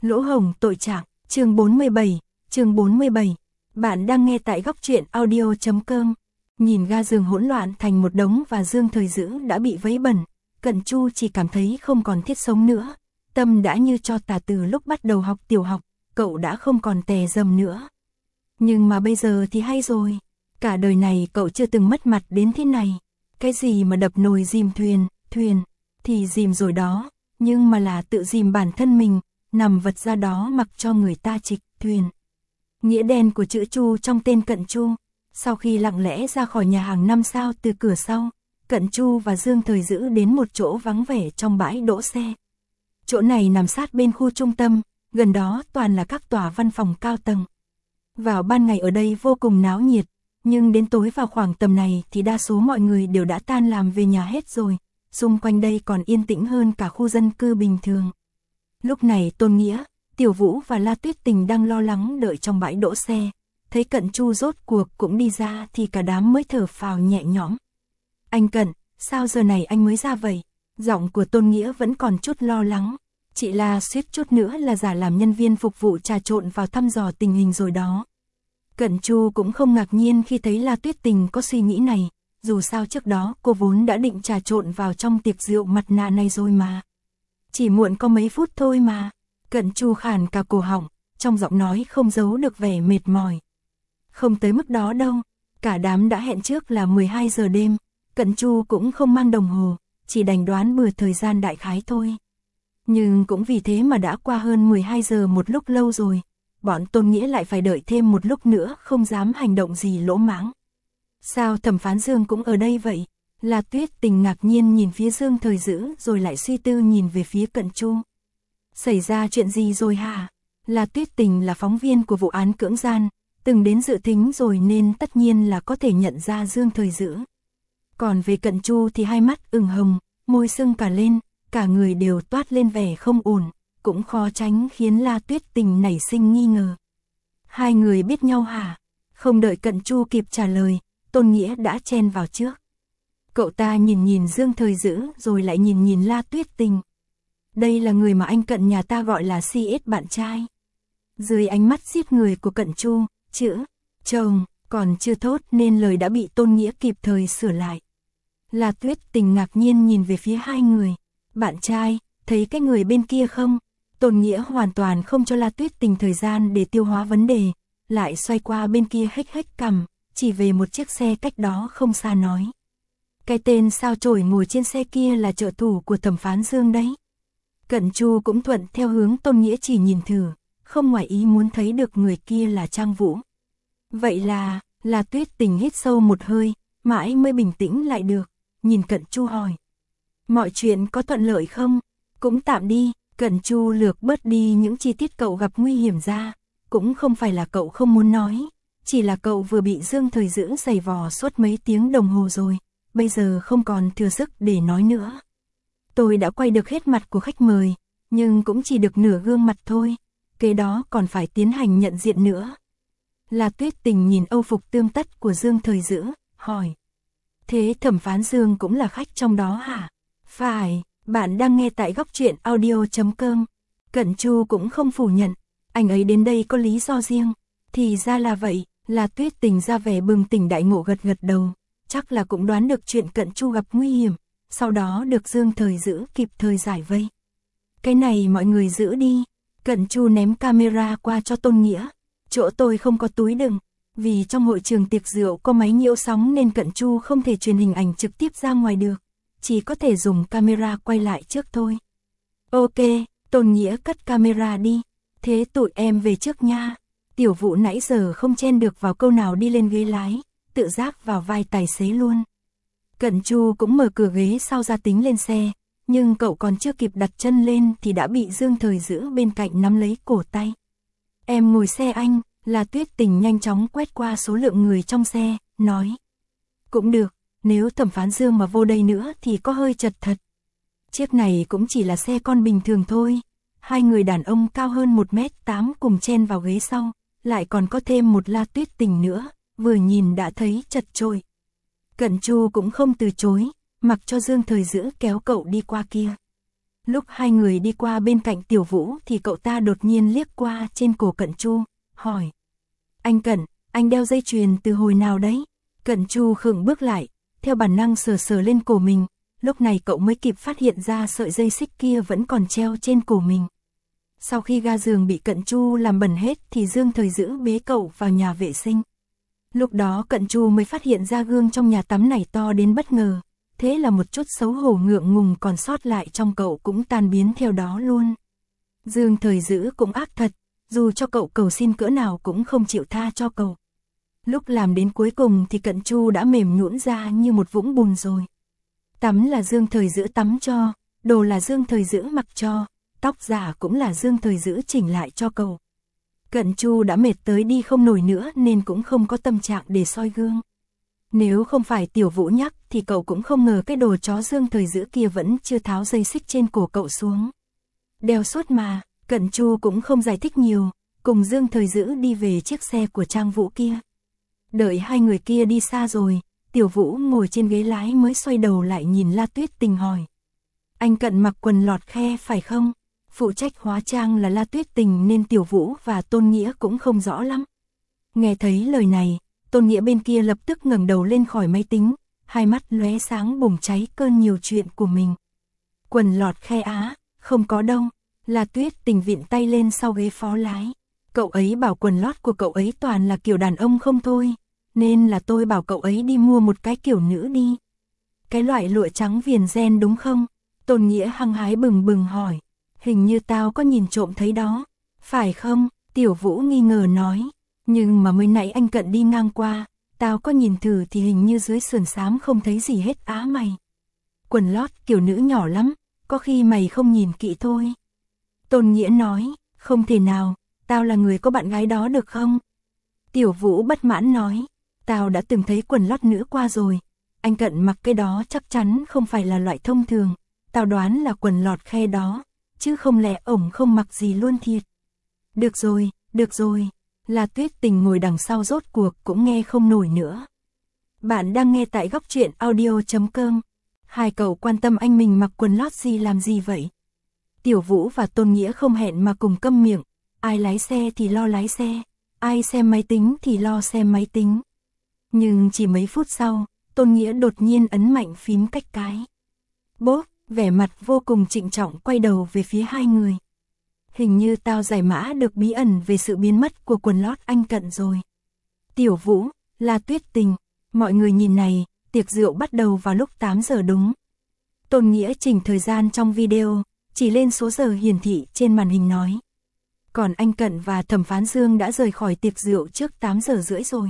Lỗ hổng tội trạng, chương 47. Bạn đang nghe tại góc truyện audio.com. Nhìn ga giường hỗn loạn thành một đống và Dương Thời Dữ đã bị vấy bẩn, Cận Chu chỉ cảm thấy không còn thiết sống nữa. Tâm đã như cho tà từ lúc bắt đầu học tiểu học, cậu đã không còn tè dầm nữa. Nhưng mà bây giờ thì hay rồi, cả đời này cậu chưa từng mất mặt đến thế này. Cái gì mà đập nồi dìm thuyền thì dìm rồi đó, nhưng mà là tự dìm bản thân mình, nằm vật ra đó mặc cho người ta trịch thuyền. Nghĩa đen của chữ Chu trong tên Cận Chu. Sau khi lặng lẽ ra khỏi nhà hàng 5 sao từ cửa sau, Cận Chu và Dương Thời Dữ đến một chỗ vắng vẻ trong bãi đỗ xe. Chỗ này nằm sát bên khu trung tâm, gần đó toàn là các tòa văn phòng cao tầng. Vào ban ngày ở đây vô cùng náo nhiệt, nhưng đến tối vào khoảng tầm này thì đa số mọi người đều đã tan làm về nhà hết rồi. Xung quanh đây còn yên tĩnh hơn cả khu dân cư bình thường. Lúc này Tôn Nghĩa, Tiểu Vũ và La Tuyết Tình đang lo lắng đợi trong bãi đỗ xe. Thấy Cận Chu rốt cuộc cũng đi ra thì cả đám mới thở phào nhẹ nhõm. Anh Cận, sao giờ này anh mới ra vậy? Giọng của Tôn Nghĩa vẫn còn chút lo lắng. Chị La suýt chút nữa là giả làm nhân viên phục vụ trà trộn vào thăm dò tình hình rồi đó. Cận Chu cũng không ngạc nhiên khi thấy La Tuyết Tình có suy nghĩ này. Dù sao trước đó cô vốn đã định trà trộn vào trong tiệc rượu mặt nạ này rồi mà. Chỉ muộn có mấy phút thôi mà. Cận Chu khàn cả cổ họng, trong giọng nói không giấu được vẻ mệt mỏi. Không tới mức đó đâu, cả đám đã hẹn trước là 12 giờ đêm. Cận Chu cũng không mang đồng hồ, chỉ đành đoán bừa thời gian đại khái thôi. Nhưng cũng vì thế mà đã qua hơn 12 giờ một lúc lâu rồi. Bọn Tôn Nghĩa lại phải đợi thêm một lúc nữa, không dám hành động gì lỗ mãng. Sao thẩm phán Dương cũng ở đây vậy? La Tuyết Tình ngạc nhiên nhìn phía Dương Thời Dữ rồi lại suy tư nhìn về phía Cận Chu. Xảy ra chuyện gì rồi hả? La Tuyết Tình là phóng viên của vụ án cưỡng gian, từng đến dự thính rồi nên tất nhiên là có thể nhận ra Dương Thời Dữ. Còn về Cận Chu thì hai mắt ửng hồng, môi sưng cả lên, cả người đều toát lên vẻ không ổn, cũng khó tránh khiến La Tuyết Tình nảy sinh nghi ngờ. Hai người biết nhau hả? Không đợi Cận Chu kịp trả lời, Tôn Nghĩa đã chen vào trước. Cậu ta nhìn Dương Thời Dữ rồi lại nhìn La Tuyết Tình. Đây là người mà anh Cận nhà ta gọi là CS bạn trai. Dưới ánh mắt giết người của Cận Chu, chữ chồng còn chưa thốt nên lời đã bị Tôn Nghĩa kịp thời sửa lại. La Tuyết Tình ngạc nhiên nhìn về phía hai người. Bạn trai, thấy cái người bên kia không? Tôn Nghĩa hoàn toàn không cho La Tuyết Tình thời gian để tiêu hóa vấn đề, lại xoay qua bên kia hếch cằm, chỉ về một chiếc xe cách đó không xa nói. Cái tên sao chổi ngồi trên xe kia là trợ thủ của thẩm phán Dương đấy. Cận Chu cũng thuận theo hướng Tôn Nghĩa chỉ nhìn thử, không ngoài ý muốn thấy được người kia là Trang Vũ. Vậy là Tuyết Tình hít sâu một hơi, mãi mới bình tĩnh lại được, nhìn Cận Chu hỏi. Mọi chuyện có thuận lợi không? Cũng tạm đi. Cận Chu lược bớt đi những chi tiết cậu gặp nguy hiểm ra, cũng không phải là cậu không muốn nói, chỉ là cậu vừa bị Dương Thời Dữ giày vò suốt mấy tiếng đồng hồ rồi, bây giờ không còn thừa sức để nói nữa. Tôi đã quay được hết mặt của khách mời, nhưng cũng chỉ được nửa gương mặt thôi, kế đó còn phải tiến hành nhận diện nữa. La Tuyết Tình nhìn âu phục tươm tất của Dương Thời Dữ, hỏi. Thế thẩm phán Dương cũng là khách trong đó hả? Phải. Bạn đang nghe tại góc truyện audio.com. Cận Chu cũng không phủ nhận, anh ấy đến đây có lý do riêng. Thì ra là vậy, La Tuyết Tình ra vẻ bừng tỉnh đại ngộ gật đầu, chắc là cũng đoán được chuyện Cận Chu gặp nguy hiểm, sau đó được Dương Thời Dữ kịp thời giải vây. Cái này mọi người giữ đi. Cận Chu ném camera qua cho Tôn Nghĩa. Chỗ tôi không có túi đựng, vì trong hội trường tiệc rượu có máy nhiễu sóng nên Cận Chu không thể truyền hình ảnh trực tiếp ra ngoài được. Chỉ có thể dùng camera quay lại trước thôi. Ok, Tôn Nghĩa cất camera đi. Thế tụi em về trước nha. Tiểu Vũ nãy giờ không chen được vào câu nào đi lên ghế lái, tự giác vào vai tài xế luôn. Cận Chu cũng mở cửa ghế sau ra tính lên xe, nhưng cậu còn chưa kịp đặt chân lên thì đã bị Dương Thời Dữ bên cạnh nắm lấy cổ tay. Em ngồi xe anh. La Tuyết Tình nhanh chóng quét qua số lượng người trong xe, nói. Cũng được. Nếu thẩm phán Dương mà vô đây nữa thì có hơi chật thật. Chiếc này cũng chỉ là xe con bình thường thôi. Hai người đàn ông cao hơn 1m8 cùng chen vào ghế sau, lại còn có thêm một La Tuyết Tình nữa, vừa nhìn đã thấy chật chội. Cận Chu cũng không từ chối, mặc cho Dương Thời Dữ kéo cậu đi qua kia. Lúc hai người đi qua bên cạnh Tiểu Vũ thì cậu ta đột nhiên liếc qua trên cổ Cận Chu, hỏi. Anh Cận, anh đeo dây chuyền từ hồi nào đấy? Cận Chu khựng bước lại, theo bản năng sờ sờ lên cổ mình, lúc này cậu mới kịp phát hiện ra sợi dây xích kia vẫn còn treo trên cổ mình. Sau khi ga giường bị Cận Chu làm bẩn hết thì Dương Thời Dữ bế cậu vào nhà vệ sinh. Lúc đó Cận Chu mới phát hiện ra gương trong nhà tắm này to đến bất ngờ, thế là một chút xấu hổ ngượng ngùng còn sót lại trong cậu cũng tan biến theo đó luôn. Dương Thời Dữ cũng ác thật, dù cho cậu cầu xin cỡ nào cũng không chịu tha cho cậu. Lúc làm đến cuối cùng thì Cận Chu đã mềm nhũn ra như một vũng bùn rồi. Tắm là Dương Thời Dữ tắm cho, đồ là Dương Thời Dữ mặc cho, tóc giả cũng là Dương Thời Dữ chỉnh lại cho cậu. Cận Chu đã mệt tới đi không nổi nữa nên cũng không có tâm trạng để soi gương. Nếu không phải Tiểu Vũ nhắc thì cậu cũng không ngờ cái đồ chó Dương Thời Dữ kia vẫn chưa tháo dây xích trên cổ cậu xuống. Đeo suốt mà, Cận Chu cũng không giải thích nhiều, cùng Dương Thời Dữ đi về chiếc xe của Trang Vũ kia. Đợi hai người kia đi xa rồi, Tiểu Vũ ngồi trên ghế lái mới xoay đầu lại nhìn La Tuyết Tình hỏi. Anh Cận mặc quần lọt khe phải không? Phụ trách hóa trang là La Tuyết Tình nên Tiểu Vũ và Tôn Nghĩa cũng không rõ lắm. Nghe thấy lời này, Tôn Nghĩa bên kia lập tức ngẩng đầu lên khỏi máy tính, hai mắt lóe sáng bùng cháy cơn nhiều chuyện của mình. Quần lọt khe á, không có đâu. La Tuyết Tình vịn tay lên sau ghế phó lái. Cậu ấy bảo quần lót của cậu ấy toàn là kiểu đàn ông không thôi, nên là tôi bảo cậu ấy đi mua một cái kiểu nữ đi. Cái loại lụa trắng viền ren đúng không? Tôn Nghĩa hăng hái bừng bừng hỏi. Hình như tao có nhìn trộm thấy đó. Phải không? Tiểu Vũ nghi ngờ nói. Nhưng mà mới nãy anh Cận đi ngang qua, tao có nhìn thử thì hình như dưới sườn xám không thấy gì hết á mày. Quần lót kiểu nữ nhỏ lắm, có khi mày không nhìn kỹ thôi. Tôn Nghĩa nói, không thể nào, tao là người có bạn gái đó được không? Tiểu Vũ bất mãn nói, tao đã từng thấy quần lót nữ qua rồi, anh Cận mặc cái đó chắc chắn không phải là loại thông thường, tao đoán là quần lọt khe đó, chứ không lẽ ổng không mặc gì luôn thiệt. Được rồi, La Tuyết Tình ngồi đằng sau rốt cuộc cũng nghe không nổi nữa. Bạn đang nghe tại Góc Truyện Audio.com. Hai cậu quan tâm anh mình mặc quần lót gì làm gì vậy? Tiểu Vũ và Tôn Nghĩa không hẹn mà cùng câm miệng, ai lái xe thì lo lái xe, ai xem máy tính thì lo xem máy tính. Nhưng chỉ mấy phút sau, Tôn Nghĩa đột nhiên ấn mạnh phím cách cái. Bốp, vẻ mặt vô cùng trịnh trọng quay đầu về phía hai người. Hình như tao giải mã được bí ẩn về sự biến mất của quần lót anh Cận rồi. Tiểu Vũ, La Tuyết Tình, mọi người nhìn này, tiệc rượu bắt đầu vào lúc 8 giờ đúng. Tôn Nghĩa chỉnh thời gian trong video, chỉ lên số giờ hiển thị trên màn hình nói. Còn anh Cận và Thẩm Phán Dương đã rời khỏi tiệc rượu trước 8 giờ rưỡi rồi.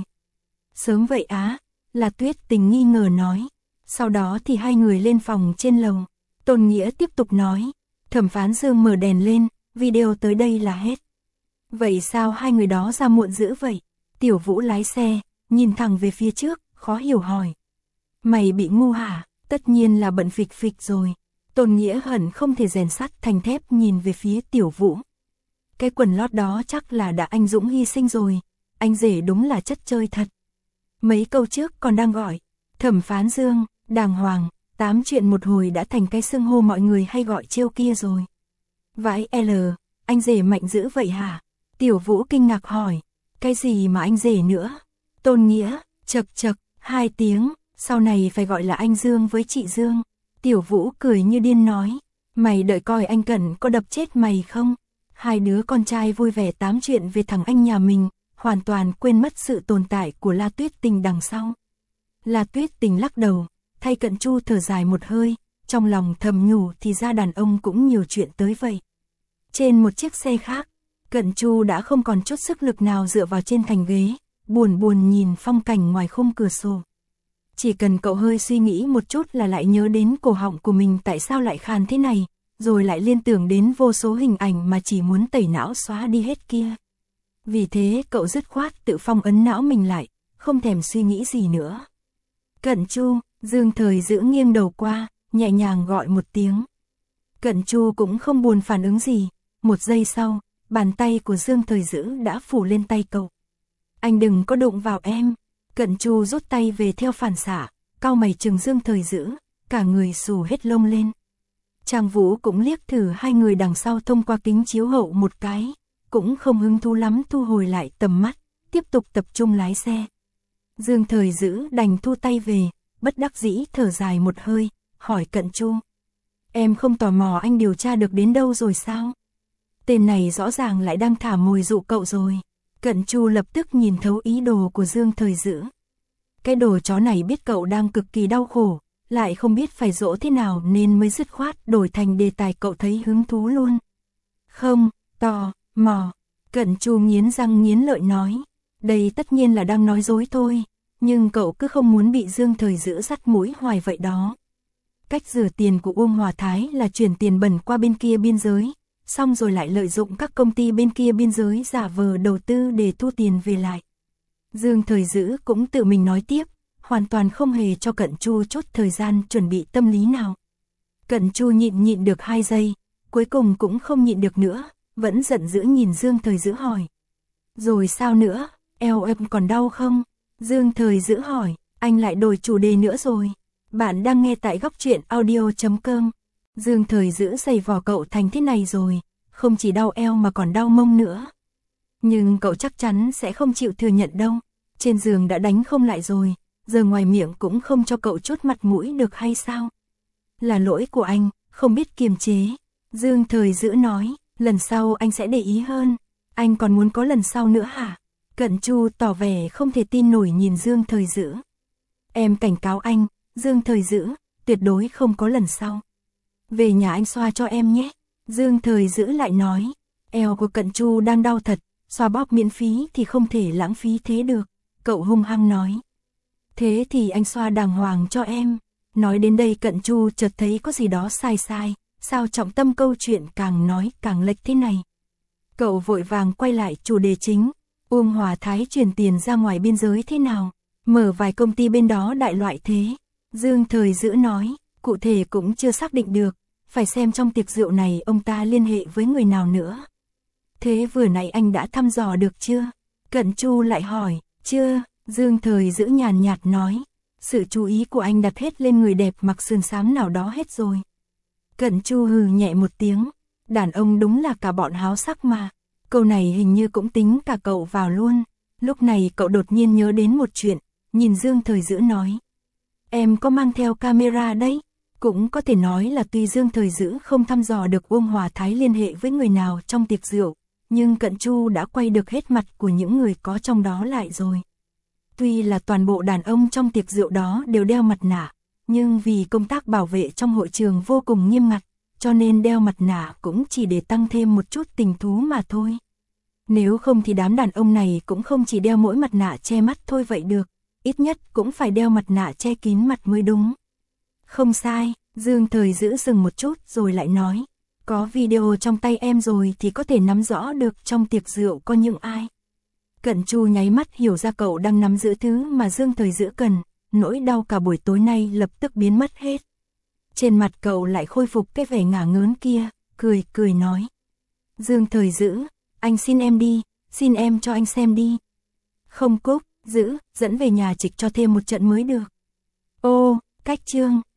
Sớm vậy á, La Tuyết Tình nghi ngờ nói. Sau đó thì hai người lên phòng trên lầu. Tôn Nghĩa tiếp tục nói. Thẩm Phán Dương mở đèn lên, video tới đây là hết. Vậy sao hai người đó ra muộn dữ vậy? Tiểu Vũ lái xe, nhìn thẳng về phía trước, khó hiểu hỏi. Mày bị ngu hả? Tất nhiên là bận phịch phịch rồi. Tôn Nghĩa hận không thể rèn sắt thành thép nhìn về phía Tiểu Vũ. Cái quần lót đó chắc là đã anh Dũng hy sinh rồi. Anh rể đúng là chất chơi thật. Mấy câu trước còn đang gọi Thẩm Phán Dương, đàng hoàng, 8 chuyện một hồi đã thành cái xưng hô mọi người hay gọi trêu kia rồi. Vãi L, anh rể mạnh dữ vậy hả? Tiểu Vũ kinh ngạc hỏi. Cái gì mà anh rể nữa? Tôn Nghĩa, chậc, 2 tiếng, sau này phải gọi là anh Dương với chị Dương. Tiểu Vũ cười như điên nói. Mày đợi coi anh Cận có đập chết mày không? Hai đứa con trai vui vẻ tám chuyện về thằng anh nhà mình, hoàn toàn quên mất sự tồn tại của La Tuyết Tình đằng sau. La Tuyết Tình lắc đầu, thay Cận Chu thở dài một hơi, trong lòng thầm nhủ thì ra đàn ông cũng nhiều chuyện tới vậy. Trên một chiếc xe khác, Cận Chu đã không còn chút sức lực nào dựa vào trên thành ghế, buồn nhìn phong cảnh ngoài khung cửa sổ. Chỉ cần cậu hơi suy nghĩ một chút là lại nhớ đến cổ họng của mình tại sao lại khàn thế này, rồi lại liên tưởng đến vô số hình ảnh mà chỉ muốn tẩy não xóa đi hết kia. Vì thế cậu dứt khoát tự phong ấn não mình lại, không thèm suy nghĩ gì nữa. Cận Chu, Dương Thời Dữ nghiêng đầu qua, nhẹ nhàng gọi một tiếng. Cận Chu cũng không buồn phản ứng gì, một giây sau, bàn tay của Dương Thời Dữ đã phủ lên tay cậu. Anh đừng có đụng vào em. Cận Chu rút tay về theo phản xạ, cau mày trừng Dương Thời Dữ, cả người xù hết lông lên. Trang Vũ cũng liếc thử hai người đằng sau thông qua kính chiếu hậu một cái, cũng không hứng thú lắm thu hồi lại tầm mắt, tiếp tục tập trung lái xe. Dương Thời Dữ đành thu tay về, bất đắc dĩ thở dài một hơi, hỏi Cận Chu. Em không tò mò anh điều tra được đến đâu rồi sao? Tên này rõ ràng lại đang thả mồi dụ cậu rồi. Cận Chu lập tức nhìn thấu ý đồ của Dương Thời Dữ. Cái đồ chó này biết cậu đang cực kỳ đau khổ, lại không biết phải dỗ thế nào nên mới dứt khoát đổi thành đề tài cậu thấy hứng thú luôn. Không, tò mò. Cận Chu nghiến răng nghiến lợi nói. Đây tất nhiên là đang nói dối thôi, nhưng cậu cứ không muốn bị Dương Thời Dữ dắt mũi hoài vậy đó. Cách rửa tiền của Uông Hòa Thái là chuyển tiền bẩn qua bên kia biên giới, xong rồi lại lợi dụng các công ty bên kia biên giới giả vờ đầu tư để thu tiền về lại. Dương Thời Dữ cũng tự mình nói tiếp, hoàn toàn không hề cho Cận Chu chốt thời gian chuẩn bị tâm lý nào. Cận Chu nhịn được 2 giây, cuối cùng cũng không nhịn được nữa, vẫn giận dữ nhìn Dương Thời Dữ hỏi. Rồi sao nữa, eo em còn đau không? Dương Thời Dữ hỏi, anh lại đổi chủ đề nữa rồi. Bạn đang nghe tại góc truyện audio.com. Dương Thời Dữ giày vò cậu thành thế này rồi, không chỉ đau eo mà còn đau mông nữa. Nhưng cậu chắc chắn sẽ không chịu thừa nhận đâu, trên giường đã đánh không lại rồi, giờ ngoài miệng cũng không cho cậu chốt mặt mũi được hay sao? Là lỗi của anh, không biết kiềm chế. Dương Thời Dữ nói, lần sau anh sẽ để ý hơn. Anh còn muốn có lần sau nữa hả? Cận Chu tỏ vẻ không thể tin nổi nhìn Dương Thời Dữ. Em cảnh cáo anh, Dương Thời Dữ, tuyệt đối không có lần sau. Về nhà anh xoa cho em nhé. Dương Thời Dữ lại nói, eo của Cận Chu đang đau thật, xoa bóp miễn phí thì không thể lãng phí thế được. Cậu hung hăng nói. Thế thì anh xoa đàng hoàng cho em. Nói đến đây Cận Chu chợt thấy có gì đó sai, sao trọng tâm câu chuyện càng nói càng lệch thế này. Cậu vội vàng quay lại chủ đề chính. Uông Hòa Thái chuyển tiền ra ngoài biên giới thế nào? Mở vài công ty bên đó đại loại thế. Dương Thời Dữ nói, cụ thể cũng chưa xác định được, phải xem trong tiệc rượu này ông ta liên hệ với người nào nữa. Thế vừa nãy anh đã thăm dò được chưa? Cận Chu lại hỏi, chưa, Dương Thời Dữ nhàn nhạt nói, sự chú ý của anh đặt hết lên người đẹp mặc sườn xám nào đó hết rồi. Cận Chu hừ nhẹ một tiếng, đàn ông đúng là cả bọn háo sắc mà. Câu này hình như cũng tính cả cậu vào luôn. Lúc này cậu đột nhiên nhớ đến một chuyện, nhìn Dương Thời Dữ nói. Em có mang theo camera đấy. Cũng có thể nói là tuy Dương Thời Dữ không thăm dò được Uông Hòa Thái liên hệ với người nào trong tiệc rượu, nhưng Cận Chu đã quay được hết mặt của những người có trong đó lại rồi. Tuy là toàn bộ đàn ông trong tiệc rượu đó đều đeo mặt nạ, nhưng vì công tác bảo vệ trong hội trường vô cùng nghiêm ngặt, cho nên đeo mặt nạ cũng chỉ để tăng thêm một chút tình thú mà thôi. Nếu không thì đám đàn ông này cũng không chỉ đeo mỗi mặt nạ che mắt thôi vậy được, ít nhất cũng phải đeo mặt nạ che kín mặt mới đúng. Không sai, Dương Thời Dữ dừng một chút rồi lại nói, có video trong tay em rồi thì có thể nắm rõ được trong tiệc rượu có những ai. Cận Chu nháy mắt hiểu ra cậu đang nắm giữ thứ mà Dương Thời Dữ cần, nỗi đau cả buổi tối nay lập tức biến mất hết. Trên mặt cậu lại khôi phục cái vẻ ngả ngớn kia, cười nói. Dương Thời Dữ, anh xin em đi, xin em cho anh xem đi. Không Cúc, Dữ, dẫn về nhà Trịch cho thêm một trận mới được. Ô, cách chương.